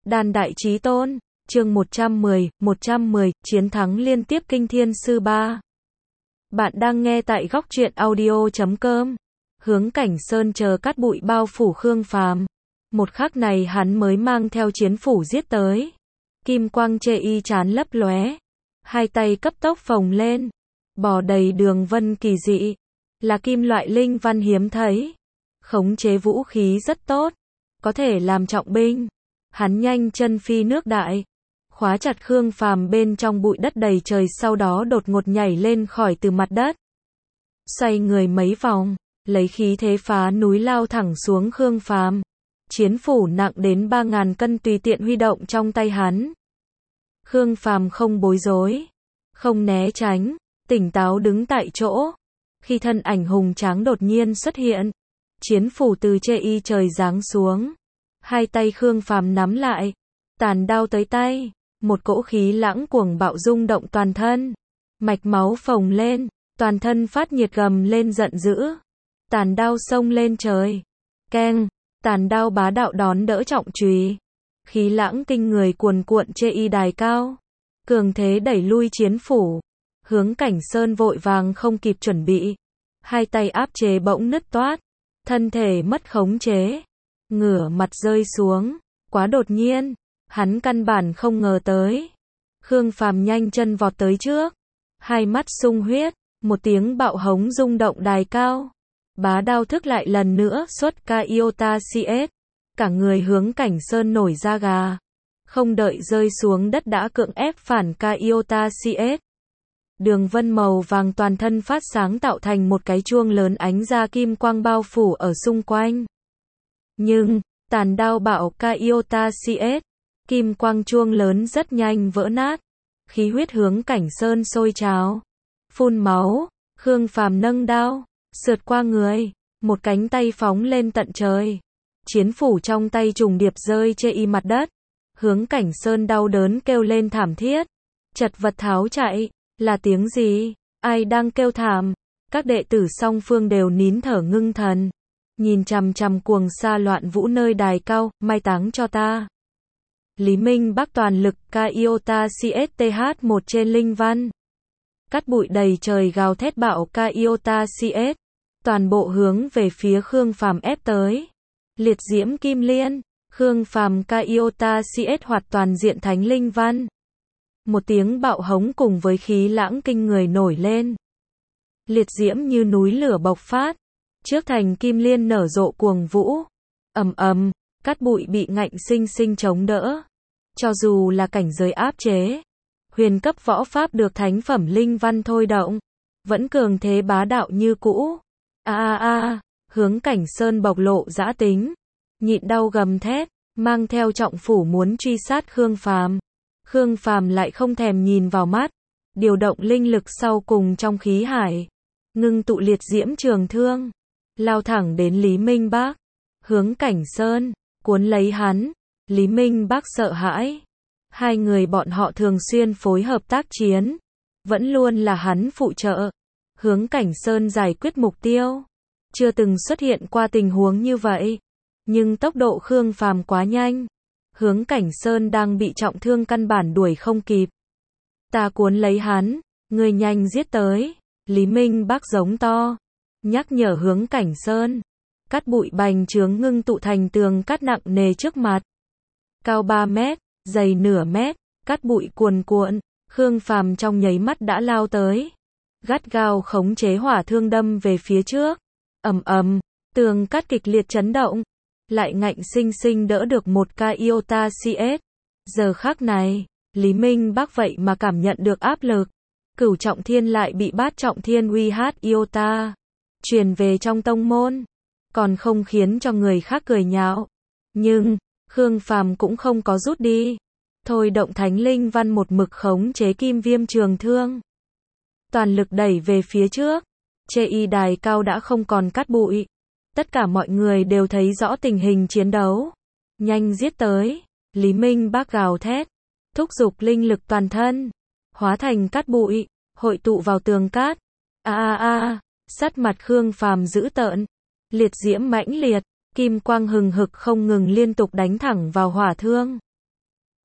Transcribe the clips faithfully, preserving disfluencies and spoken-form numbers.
Đàn đại chí tôn, chương một trăm mười, một trăm mười, chiến thắng liên tiếp kinh thiên sư ba. Bạn đang nghe tại góc truyện audio chấm com. Hướng Cảnh Sơn chờ cát bụi bao phủ Khương Phàm. Một khắc này hắn mới mang theo chiến phủ giết tới. Kim quang chê y chán lấp lóe. Hai tay cấp tốc phồng lên. Bò đầy đường vân kỳ dị. Là kim loại linh văn hiếm thấy. Khống chế vũ khí rất tốt. Có thể làm trọng binh. Hắn nhanh chân phi nước đại. Khóa chặt Khương Phàm bên trong bụi đất đầy trời, sau đó đột ngột nhảy lên khỏi từ mặt đất. Xoay người mấy vòng, lấy khí thế phá núi lao thẳng xuống Khương Phàm. Chiến phủ nặng đến ba ngàn cân tùy tiện huy động trong tay hắn. Khương Phàm không bối rối, không né tránh, tỉnh táo đứng tại chỗ. Khi thân ảnh hùng tráng đột nhiên xuất hiện, chiến phủ từ chê y trời giáng xuống. Hai tay Khương Phàm nắm lại, tàn đao tới tay, một cỗ khí lãng cuồng bạo rung động toàn thân. Mạch máu phồng lên, toàn thân phát nhiệt gầm lên giận dữ. Tàn đao xông lên trời. Keng, tàn đao bá đạo đón đỡ trọng chùy. Khí lãng kinh người cuồn cuộn chê y đài cao. Cường thế đẩy lui chiến phủ. Hướng Cảnh Sơn vội vàng không kịp chuẩn bị. Hai tay áp chế bỗng nứt toát. Thân thể mất khống chế. Ngửa mặt rơi xuống. Quá đột nhiên. Hắn căn bản không ngờ tới. Khương Phàm nhanh chân vọt tới trước. Hai mắt sung huyết. Một tiếng bạo hống rung động đài cao. Bá đao thức lại lần nữa xuất ca Iota xê ét. Cả người Hướng Cảnh Sơn nổi da gà. Không đợi rơi xuống đất đã cưỡng ép phản ca Iota xê ét. Đường vân màu vàng toàn thân phát sáng tạo thành một cái chuông lớn, ánh ra kim quang bao phủ ở xung quanh. Nhưng, tàn đao bạo ca Iota xê ét, kim quang chuông lớn rất nhanh vỡ nát. Khí huyết Hướng Cảnh Sơn sôi trào. Phun máu, Khương Phàm nâng đao, sượt qua người, một cánh tay phóng lên tận trời. Chiến phủ trong tay trùng điệp rơi chê y mặt đất. Hướng Cảnh Sơn đau đớn kêu lên thảm thiết. Chật vật tháo chạy. Là tiếng gì? Ai đang kêu thảm? Các đệ tử song phương đều nín thở ngưng thần. Nhìn chằm chằm cuồng sa loạn vũ nơi đài cao, mai táng cho ta. Lý Minh Bắc toàn lực ca Iota xê ét tê hát một trên linh văn. Cát bụi đầy trời gào thét bạo ca Iota xê ét. Toàn bộ hướng về phía Khương Phàm ép tới. Liệt diễm kim liên, Khương Phàm ca Iota xê ét hoạt toàn diện thánh linh văn. Một tiếng bạo hống cùng với khí lãng kinh người nổi lên. Liệt diễm như núi lửa bộc phát. Trước thành kim liên nở rộ cuồng vũ. Ầm ầm, cát bụi bị ngạnh sinh sinh chống đỡ. Cho dù là cảnh giới áp chế, huyền cấp võ pháp được thánh phẩm linh văn thôi động, vẫn cường thế bá đạo như cũ. A a a, Hướng Cảnh Sơn bộc lộ dã tính, nhịn đau gầm thét, mang theo trọng phủ muốn truy sát Khương Phàm. Khương Phàm lại không thèm nhìn vào mắt, điều động linh lực sau cùng trong khí hải, ngưng tụ liệt diễm trường thương, lao thẳng đến Lý Minh Bắc. Hướng Cảnh Sơn cuốn lấy hắn. Lý Minh Bắc sợ hãi. Hai người bọn họ thường xuyên phối hợp tác chiến, vẫn luôn là hắn phụ trợ. Hướng Cảnh Sơn giải quyết mục tiêu, chưa từng xuất hiện qua tình huống như vậy. Nhưng tốc độ Khương Phàm quá nhanh. Hướng Cảnh Sơn đang bị trọng thương căn bản đuổi không kịp. Ta cuốn lấy hắn, người nhanh giết tới. Lý Minh Bắc giống to, nhắc nhở Hướng Cảnh Sơn. Cát bụi bành trướng ngưng tụ thành tường cát nặng nề trước mặt. Cao ba mét, dày nửa mét, cát bụi cuồn cuộn. Khương Phàm trong nháy mắt đã lao tới. Gắt gao khống chế hỏa thương đâm về phía trước. Ầm ầm, tường cát kịch liệt chấn động. Lại ngạnh sinh sinh đỡ được một ca Iota xê ét. Giờ khắc này, Lý Minh Bắc vậy mà cảm nhận được áp lực. Cửu trọng thiên lại bị bát trọng thiên uy hát Iota truyền về trong tông môn, còn không khiến cho người khác cười nhạo. Nhưng Khương Phàm cũng không có rút đi, thôi động thánh linh văn một mực khống chế kim viêm trường thương, toàn lực đẩy về phía trước. Chê y đài cao đã không còn cát bụi. Tất cả mọi người đều thấy rõ tình hình chiến đấu. Nhanh giết tới. Lý Minh Bắc gào thét, thúc giục linh lực toàn thân, hóa thành cát bụi, hội tụ vào tường cát. A a a, sắc mặt Khương Phàm dữ tợn, liệt diễm mãnh liệt, kim quang hừng hực không ngừng liên tục đánh thẳng vào hỏa thương.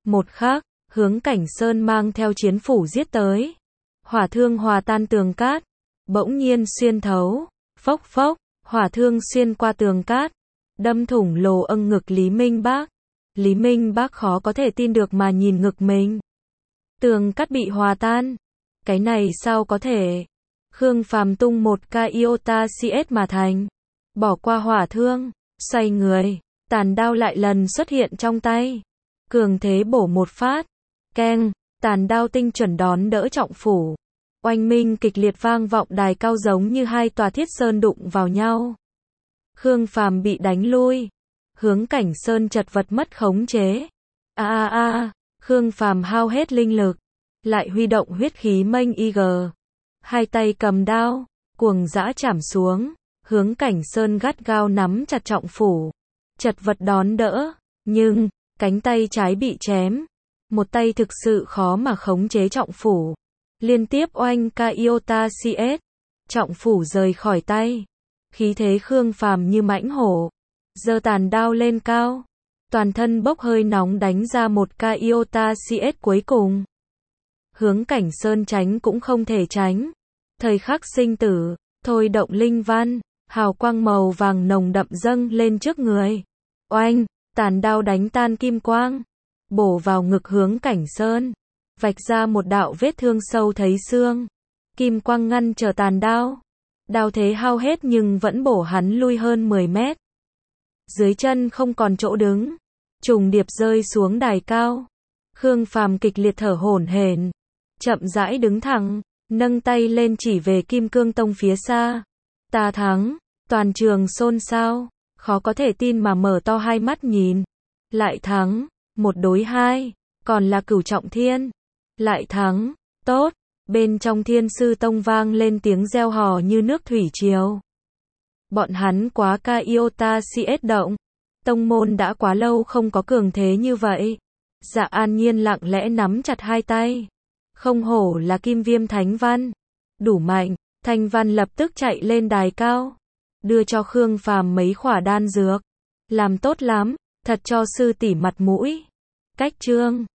Một khắc, Hướng Cảnh Sơn mang theo chiến phủ giết tới. Hỏa thương hòa tan tường cát, bỗng nhiên xuyên thấu, phốc phốc, hỏa thương xuyên qua tường cát, đâm thủng lồ âng ngực Lý Minh Bác. Lý Minh Bác khó có thể tin được mà nhìn ngực mình. Tường cát bị hòa tan. Cái này sao có thể? Khương Phàm tung một ca iota cs mà thành. Bỏ qua hỏa thương, xoay người, tàn đao lại lần xuất hiện trong tay. Cường thế bổ một phát. Keng, tàn đao tinh chuẩn đón đỡ trọng phủ. Oanh minh kịch liệt vang vọng đài cao giống như hai tòa thiết sơn đụng vào nhau. Khương Phàm bị đánh lui. Hướng Cảnh Sơn chật vật mất khống chế. A a a, Khương Phàm hao hết linh lực, lại huy động huyết khí mênh ig. Hai tay cầm đao, cuồng dã chảm xuống. Hướng Cảnh Sơn gắt gao nắm chặt trọng phủ, chật vật đón đỡ, nhưng cánh tay trái bị chém. Một tay thực sự khó mà khống chế trọng phủ. Liên tiếp oanh ca iota cs, trọng phủ rời khỏi tay. Khí thế Khương Phàm như mãnh hổ, giơ tàn đao lên cao, toàn thân bốc hơi nóng đánh ra một ca iota cs cuối cùng. Hướng Cảnh Sơn tránh cũng không thể tránh. Thời khắc sinh tử, thôi động linh văn, hào quang màu vàng nồng đậm dâng lên trước người. Oanh, tàn đao đánh tan kim quang, bổ vào ngực Hướng Cảnh Sơn, vạch ra một đạo vết thương sâu thấy xương. Kim quang ngăn trở tàn đao. Đao thế hao hết nhưng vẫn bổ hắn lui hơn mười mét. Dưới chân không còn chỗ đứng, trùng điệp rơi xuống đài cao. Khương Phàm kịch liệt thở hổn hển, chậm rãi đứng thẳng, nâng tay lên chỉ về Kim Cương Tông phía xa. Ta thắng. Toàn trường xôn xao, khó có thể tin mà mở to hai mắt nhìn. Lại thắng, một đối hai, còn là Cửu Trọng Thiên. Lại thắng, tốt. Bên trong Thiên Sư Tông vang lên tiếng reo hò như nước thủy triều. Bọn hắn quá ca iota cs động. Tông môn đã quá lâu không có cường thế như vậy. Dạ An Nhiên lặng lẽ nắm chặt hai tay. Không hổ là Kim Viêm Thánh Văn. Đủ mạnh. Thanh Văn lập tức chạy lên đài cao, đưa cho Khương Phàm mấy khỏa đan dược. Làm tốt lắm, thật cho sư tỷ mặt mũi. Cách chương